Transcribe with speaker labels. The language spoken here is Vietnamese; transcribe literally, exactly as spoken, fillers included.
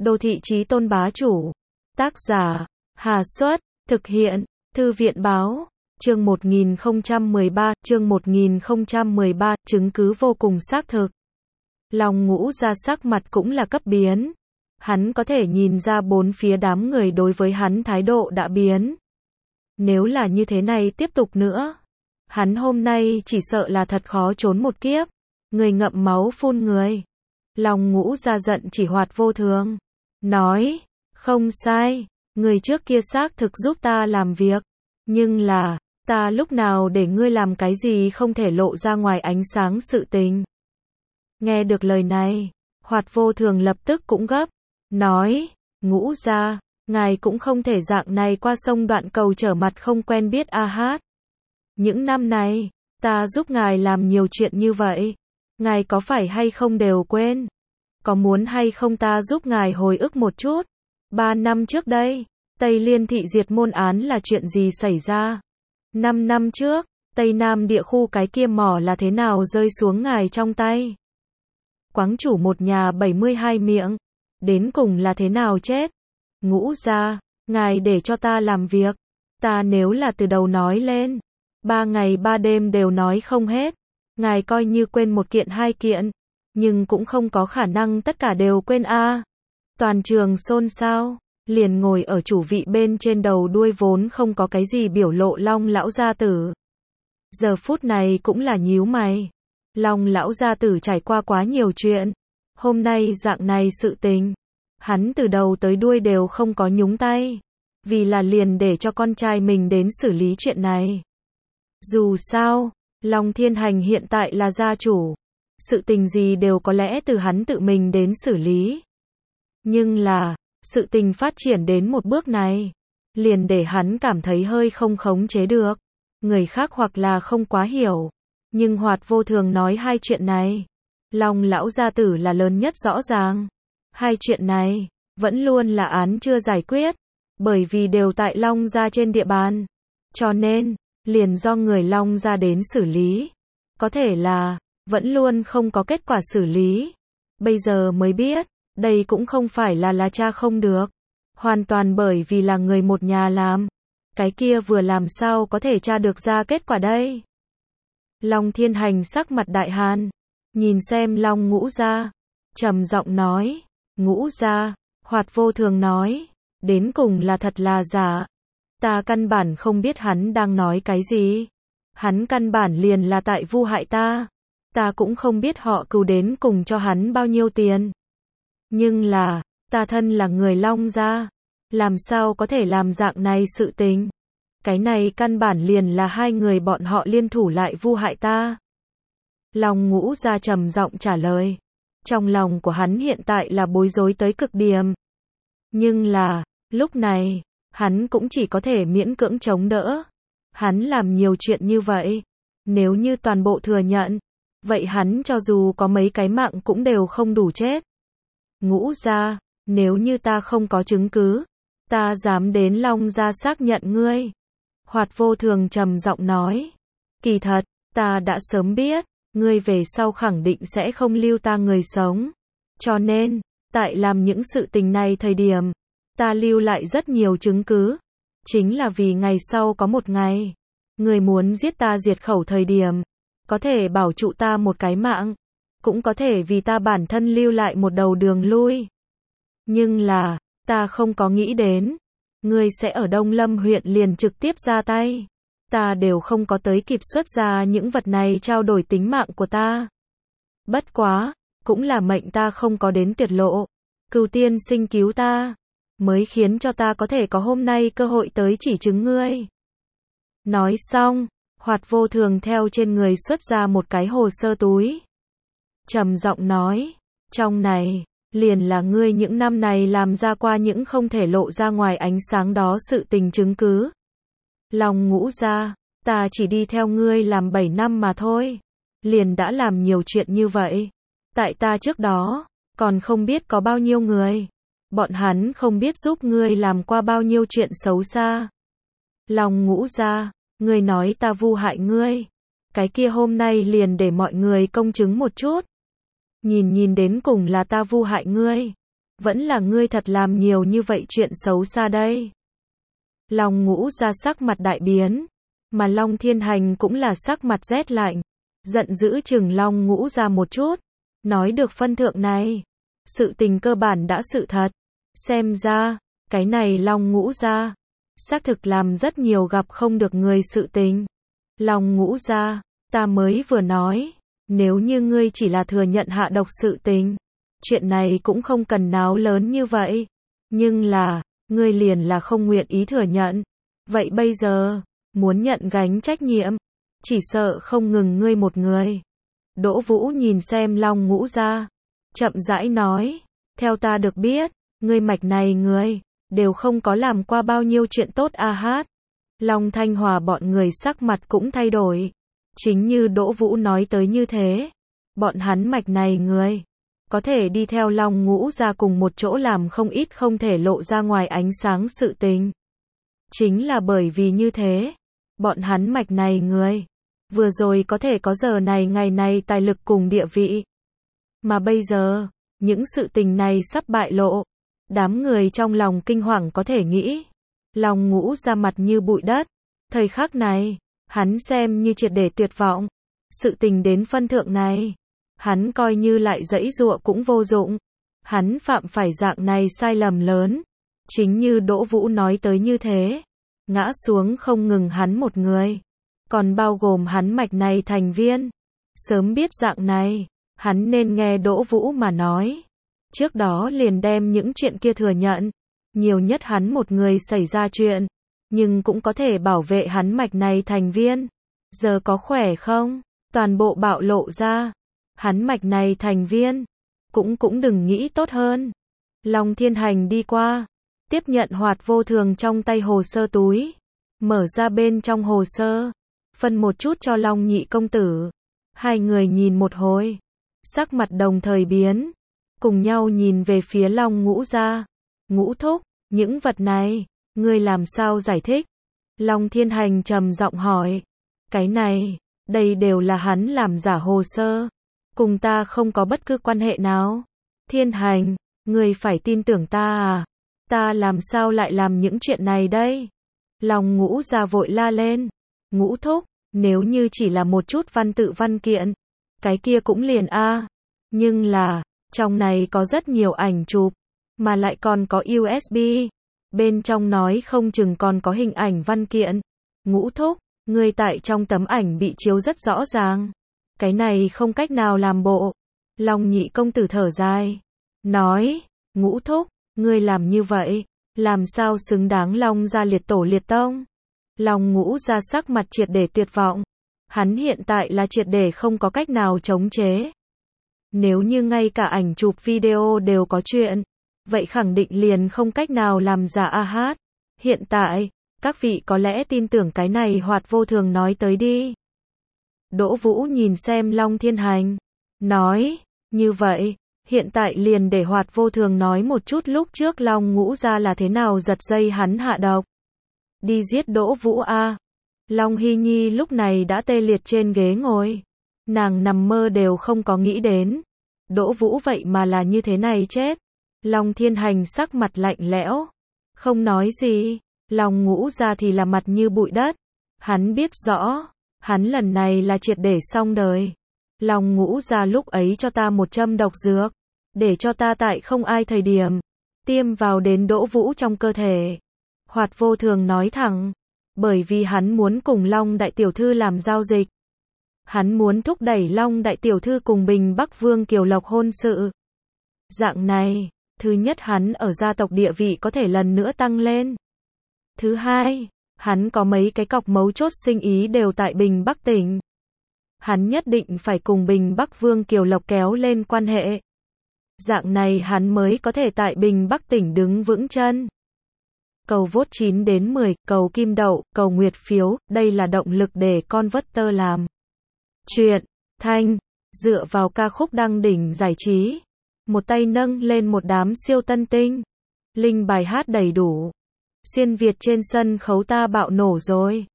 Speaker 1: Đô thị chí tôn bá chủ. Tác giả, Hà Xuất, thực hiện, Thư viện báo, chương một nghìn không trăm mười ba, chương một nghìn không trăm mười ba, chứng cứ vô cùng xác thực. Long Ngũ ra sắc mặt cũng là cấp biến. Hắn có thể nhìn ra bốn phía đám người đối với hắn thái độ đã biến. Nếu là như thế này tiếp tục nữa, hắn hôm nay chỉ sợ là thật khó trốn một kiếp. Người ngậm máu phun người. Long Ngũ ra giận chỉ Hoạt Vô Thường. Nói, không sai, người trước kia xác thực giúp ta làm việc. Nhưng là, ta lúc nào để ngươi làm cái gì không thể lộ ra ngoài ánh sáng sự tình. Nghe được lời này, Hoạt Vô Thường lập tức cũng gấp. Nói, Ngũ ra, ngài cũng không thể dạng này qua sông đoạn cầu trở mặt không quen biết a hát. Những năm này, ta giúp ngài làm nhiều chuyện như vậy. Ngài có phải hay không đều quên? Có muốn hay không ta giúp ngài hồi ức một chút? Ba năm trước đây, Tây Liên thị diệt môn án là chuyện gì xảy ra? Năm năm trước, Tây Nam địa khu cái kia mỏ là thế nào rơi xuống ngài trong tay? Quáng chủ một nhà bảy mươi hai miệng, đến cùng là thế nào chết? Ngũ ra, ngài để cho ta làm việc, ta nếu là từ đầu nói lên, ba ngày ba đêm đều nói không hết. Ngài coi như quên một kiện hai kiện, nhưng cũng không có khả năng tất cả đều quên a. À. Toàn trường xôn xao, liền ngồi ở chủ vị bên trên đầu đuôi vốn không có cái gì biểu lộ Long lão gia tử. Giờ phút này cũng là nhíu mày. Long lão gia tử trải qua quá nhiều chuyện, hôm nay dạng này sự tình, hắn từ đầu tới đuôi đều không có nhúng tay, vì là liền để cho con trai mình đến xử lý chuyện này. Dù sao, Long Thiên Hành hiện tại là gia chủ, sự tình gì đều có lẽ từ hắn tự mình đến xử lý. Nhưng là, sự tình phát triển đến một bước này, liền để hắn cảm thấy hơi không khống chế được. Người khác hoặc là không quá hiểu, nhưng Hoạt Vô Thường nói hai chuyện này, Long lão gia tử là lớn nhất rõ ràng. Hai chuyện này, vẫn luôn là án chưa giải quyết, bởi vì đều tại Long gia trên địa bàn. Cho nên, liền do người Long gia đến xử lý. Có thể là, vẫn luôn không có kết quả xử lý. Bây giờ mới biết, đây cũng không phải là là cha không được. Hoàn toàn bởi vì là người một nhà làm. Cái kia vừa làm sao có thể tra được ra kết quả đây. Long Thiên Hành sắc mặt đại hàn, nhìn xem Long Ngũ ra, trầm giọng nói, Ngũ ra, Hoạt Vô Thường nói, đến cùng là thật là giả. Ta căn bản không biết hắn đang nói cái gì. Hắn căn bản liền là tại vu hại ta. Ta cũng không biết họ cừu đến cùng cho hắn bao nhiêu tiền. Nhưng là, ta thân là người Long gia, làm sao có thể làm dạng này sự tình. Cái này căn bản liền là hai người bọn họ liên thủ lại vu hại ta. Long Ngũ gia trầm giọng trả lời. Trong lòng của hắn hiện tại là bối rối tới cực điểm. Nhưng là, lúc này, hắn cũng chỉ có thể miễn cưỡng chống đỡ. Hắn làm nhiều chuyện như vậy, nếu như toàn bộ thừa nhận, vậy hắn cho dù có mấy cái mạng cũng đều không đủ chết. Ngũ gia, nếu như ta không có chứng cứ, ta dám đến Long gia xác nhận ngươi. Hoạt Vô Thường trầm giọng nói, kỳ thật, ta đã sớm biết, ngươi về sau khẳng định sẽ không lưu ta người sống. Cho nên, tại làm những sự tình này thời điểm, ta lưu lại rất nhiều chứng cứ. Chính là vì ngày sau có một ngày, người muốn giết ta diệt khẩu thời điểm, có thể bảo trụ ta một cái mạng, cũng có thể vì ta bản thân lưu lại một đầu đường lui. Nhưng là, ta không có nghĩ đến, ngươi sẽ ở Đông Lâm huyện liền trực tiếp ra tay. Ta đều không có tới kịp xuất ra những vật này trao đổi tính mạng của ta. Bất quá, cũng là mệnh ta không có đến tiệt lộ. Cửu tiên sinh cứu ta, mới khiến cho ta có thể có hôm nay cơ hội tới chỉ chứng ngươi. Nói xong, Hoạt Vô Thường theo trên người xuất ra một cái hồ sơ túi. Trầm giọng nói, trong này, liền là ngươi những năm này làm ra qua những không thể lộ ra ngoài ánh sáng đó sự tình chứng cứ. Long Ngũ ra, ta chỉ đi theo ngươi làm bảy năm mà thôi. Liền đã làm nhiều chuyện như vậy. Tại ta trước đó, còn không biết có bao nhiêu người. Bọn hắn không biết giúp ngươi làm qua bao nhiêu chuyện xấu xa. Long Ngũ ra, ngươi nói ta vu hại ngươi. Cái kia hôm nay liền để mọi người công chứng một chút. Nhìn nhìn đến cùng là ta vu hại ngươi, vẫn là ngươi thật làm nhiều như vậy chuyện xấu xa đây. Long Ngũ ra sắc mặt đại biến, mà Long Thiên Hành cũng là sắc mặt rét lạnh, giận dữ chừng Long Ngũ ra một chút, nói được phân thượng này, sự tình cơ bản đã sự thật, xem ra, cái này Long Ngũ ra, xác thực làm rất nhiều gặp không được người sự tình. Long Ngũ ra, ta mới vừa nói, nếu như ngươi chỉ là thừa nhận hạ độc sự tình, chuyện này cũng không cần náo lớn như vậy, nhưng là, ngươi liền là không nguyện ý thừa nhận, vậy bây giờ, muốn nhận gánh trách nhiệm, chỉ sợ không ngừng ngươi một người. Đỗ Vũ nhìn xem Long Ngũ ra, chậm rãi nói, theo ta được biết, ngươi mạch này người, đều không có làm qua bao nhiêu chuyện tốt a hát. Long Thanh Hòa bọn người sắc mặt cũng thay đổi, chính như Đỗ Vũ nói tới như thế, bọn hắn mạch này người, có thể đi theo Long Ngũ ra cùng một chỗ làm không ít không thể lộ ra ngoài ánh sáng sự tình. Chính là bởi vì như thế, bọn hắn mạch này người, vừa rồi có thể có giờ này ngày này tài lực cùng địa vị. Mà bây giờ, những sự tình này sắp bại lộ, đám người trong lòng kinh hoàng có thể nghĩ. Long Ngũ ra mặt như bụi đất, thời khắc này, hắn xem như triệt để tuyệt vọng. Sự tình đến phân thượng này, hắn coi như lại giãy giụa cũng vô dụng. Hắn phạm phải dạng này sai lầm lớn, chính như Đỗ Vũ nói tới như thế, ngã xuống không ngừng hắn một người, còn bao gồm hắn mạch này thành viên. Sớm biết dạng này, hắn nên nghe Đỗ Vũ mà nói, trước đó liền đem những chuyện kia thừa nhận, nhiều nhất hắn một người xảy ra chuyện, nhưng cũng có thể bảo vệ hắn mạch này thành viên. Giờ có khỏe không? Toàn bộ bạo lộ ra, hắn mạch này thành viên, cũng cũng đừng nghĩ tốt hơn. Long Thiên Hành đi qua, tiếp nhận Hoạt Vô Thường trong tay hồ sơ túi, mở ra bên trong hồ sơ, phân một chút cho Long Nhị công tử. Hai người nhìn một hồi, sắc mặt đồng thời biến, cùng nhau nhìn về phía Long Ngũ ra. Ngũ thúc, những vật này, ngươi làm sao giải thích? Long Thiên Hành trầm giọng hỏi. Cái này, đây đều là hắn làm giả hồ sơ, cùng ta không có bất cứ quan hệ nào. Thiên Hành, ngươi phải tin tưởng ta à? Ta làm sao lại làm những chuyện này đây? Long Ngũ ra vội la lên. Ngũ thúc, nếu như chỉ là một chút văn tự văn kiện, cái kia cũng liền a, à. Nhưng là, trong này có rất nhiều ảnh chụp, mà lại còn có u ét bê, bên trong nói không chừng còn có hình ảnh văn kiện. Ngũ thúc, ngươi tại trong tấm ảnh bị chiếu rất rõ ràng, cái này không cách nào làm bộ. Long Nhị công tử thở dài, nói, Ngũ thúc, ngươi làm như vậy, làm sao xứng đáng Long gia liệt tổ liệt tông? Long Ngũ ra sắc mặt triệt để tuyệt vọng, hắn hiện tại là triệt để không có cách nào chống chế. Nếu như ngay cả ảnh chụp video đều có chuyện, vậy khẳng định liền không cách nào làm giả a hát. Hiện tại, các vị có lẽ tin tưởng cái này Hoạt Vô Thường nói tới đi. Đỗ Vũ nhìn xem Long Thiên Hành, nói, như vậy, hiện tại liền để Hoạt Vô Thường nói một chút lúc trước Long Ngũ ra là thế nào giật dây hắn hạ độc. Đi giết Đỗ Vũ a. Long Hy Nhi lúc này đã tê liệt trên ghế ngồi, nàng nằm mơ đều không có nghĩ đến, Đỗ Vũ vậy mà là như thế này chết. Long Thiên Hành sắc mặt lạnh lẽo, không nói gì. Long Ngũ ra thì là mặt như bụi đất, hắn biết rõ, hắn lần này là triệt để xong đời. Long Ngũ ra lúc ấy cho ta một châm độc dược, để cho ta tại không ai thời điểm, tiêm vào đến Đỗ Vũ trong cơ thể. Hoạt Vô Thường nói thẳng, bởi vì hắn muốn cùng Long đại tiểu thư làm giao dịch. Hắn muốn thúc đẩy Long đại tiểu thư cùng Bình Bắc Vương Kiều Lộc hôn sự. Dạng này, thứ nhất hắn ở gia tộc địa vị có thể lần nữa tăng lên. Thứ hai, hắn có mấy cái cọc mấu chốt sinh ý đều tại Bình Bắc tỉnh. Hắn nhất định phải cùng Bình Bắc Vương Kiều Lộc kéo lên quan hệ. Dạng này hắn mới có thể tại Bình Bắc tỉnh đứng vững chân. Cầu vote chín đến mười, cầu kim đậu, cầu nguyệt phiếu, đây là động lực để con vất tơ làm chuyện thanh, dựa vào ca khúc đăng đỉnh giải trí. Một tay nâng lên một đám siêu tân tinh. Linh bài hát đầy đủ. Xuyên Việt trên sân khấu ta bạo nổ rồi.